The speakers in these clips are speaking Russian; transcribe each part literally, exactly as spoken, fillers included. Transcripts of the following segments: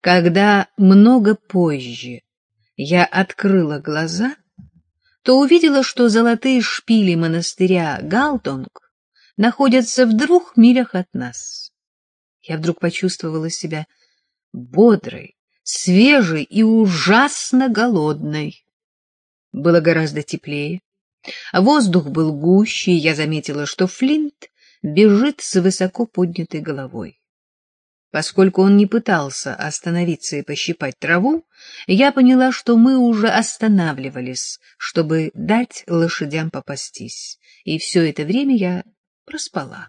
Когда много позже я открыла глаза, то увидела, что золотые шпили монастыря Галдонг находятся в двух милях от нас. Я вдруг почувствовала себя бодрой, свежей и ужасно голодной. Было гораздо теплее, воздух был гуще, и я заметила, что Флинт бежит с высоко поднятой головой. Поскольку он не пытался остановиться и пощипать траву, я поняла, что мы уже останавливались, чтобы дать лошадям попастись, и все это время я проспала.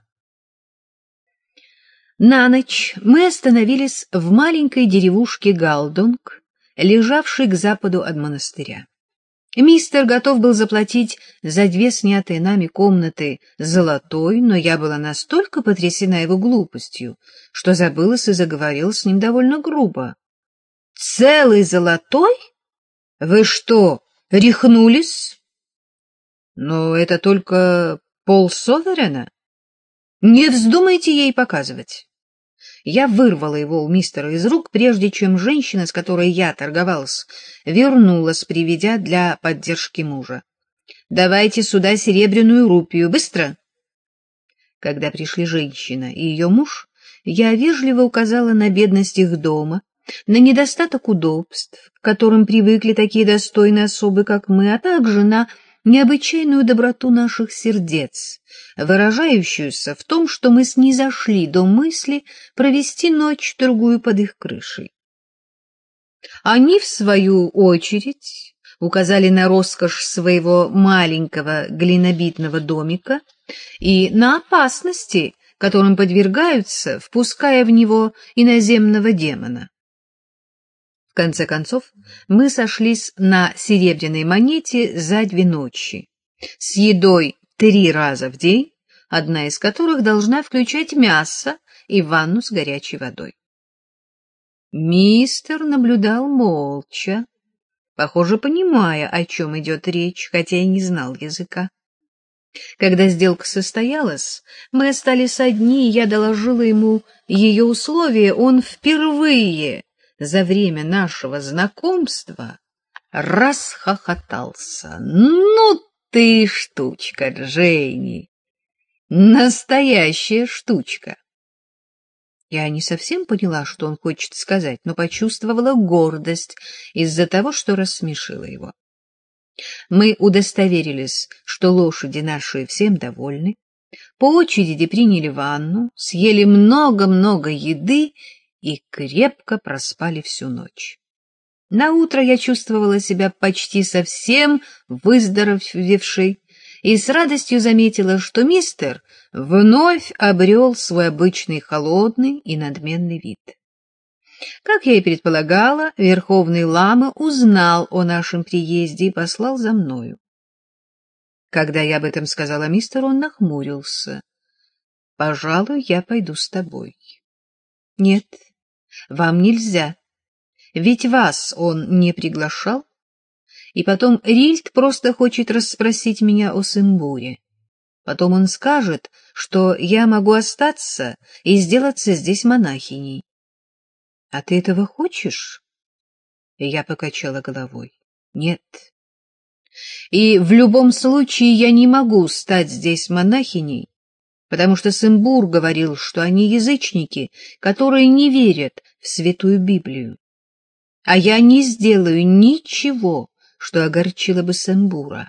На ночь мы остановились в маленькой деревушке Галдонг, лежавшей к западу от монастыря. Мистер готов был заплатить за две снятые нами комнаты золотой, но я была настолько потрясена его глупостью, что забылась и заговорила с ним довольно грубо. — Целый золотой? Вы что, рехнулись? — Но это только полсоверена. Не вздумайте ей показывать. Я вырвала его у мистера из рук, прежде чем женщина, с которой я торговалась, вернулась, приведя для поддержки мужа. — Давайте сюда серебряную рупию, быстро! Когда пришли женщина и ее муж, я вежливо указала на бедность их дома, на недостаток удобств, к которым привыкли такие достойные особы, как мы, а также на необычайную доброту наших сердец, выражающуюся в том, что мы снизошли до мысли провести ночь-другую под их крышей. Они, в свою очередь, указали на роскошь своего маленького глинобитного домика и на опасности, которым подвергаются, впуская в него иноземного демона. В конце концов, мы сошлись на серебряной монете за две ночи, с едой три раза в день, одна из которых должна включать мясо и ванну с горячей водой. Мистер наблюдал молча, похоже, понимая, о чем идет речь, хотя и не знал языка. Когда сделка состоялась, мы остались одни, и я доложила ему ее условия. Он впервые за время нашего знакомства расхохотался. — Ну ты штучка, Дженни! Настоящая штучка! Я не совсем поняла, что он хочет сказать, но почувствовала гордость из-за того, что рассмешила его. Мы удостоверились, что лошади наши всем довольны, по очереди приняли ванну, съели много-много еды и крепко проспали всю ночь. Наутро я чувствовала себя почти совсем выздоровевшей и с радостью заметила, что мистер вновь обрел свой обычный холодный и надменный вид. Как я и предполагала, верховный лама узнал о нашем приезде и послал за мною. Когда я об этом сказала мистеру, он нахмурился. — Пожалуй, я пойду с тобой. — Нет, вам нельзя, ведь вас он не приглашал. И потом Рильд просто хочет расспросить меня о Сэмбуре. Потом он скажет, что я могу остаться и сделаться здесь монахиней. — А ты этого хочешь? И я покачала головой. — Нет. И в любом случае я не могу стать здесь монахиней, потому что Сэмбур говорил, что они язычники, которые не верят в Святую Библию. А я не сделаю ничего, что огорчило бы Сэмбура.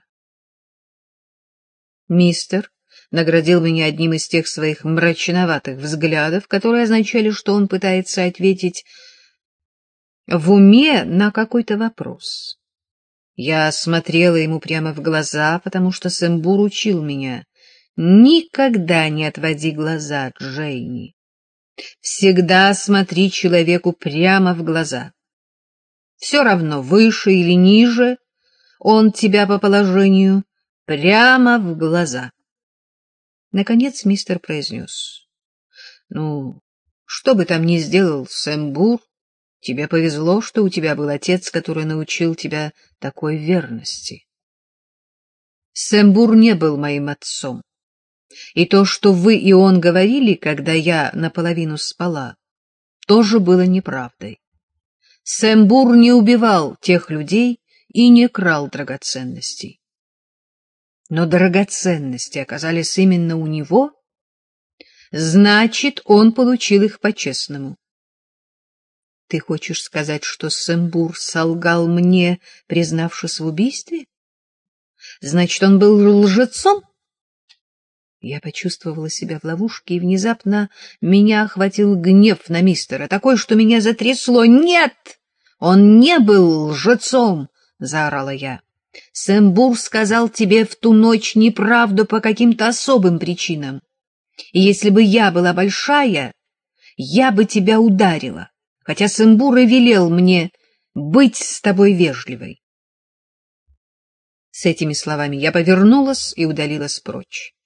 Мистер наградил меня одним из тех своих мрачноватых взглядов, которые означали, что он пытается ответить в уме на какой-то вопрос. Я смотрела ему прямо в глаза, потому что Сэмбур учил меня: никогда не отводи глаза, Джейни. Всегда смотри человеку прямо в глаза. Все равно, выше или ниже он тебя по положению, прямо в глаза. Наконец мистер произнес: — Ну, что бы там ни сделал Сэмбур, тебе повезло, что у тебя был отец, который научил тебя такой верности. Сэмбур не был моим отцом, и то, что вы и он говорили, когда я наполовину спала, тоже было неправдой. Сэмбур не убивал тех людей и не крал драгоценностей. Но драгоценности оказались именно у него, значит, он получил их по-честному. Ты хочешь сказать, что Сэмбур солгал мне, признавшись в убийстве? Значит, он был лжецом? Я почувствовала себя в ловушке, и внезапно меня охватил гнев на мистера, такой, что меня затрясло. «Нет! Он не был лжецом!» — заорала я. «Сэмбур сказал тебе в ту ночь неправду по каким-то особым причинам. И если бы я была большая, я бы тебя ударила, хотя Сэмбур и велел мне быть с тобой вежливой». С этими словами я повернулась и удалилась прочь.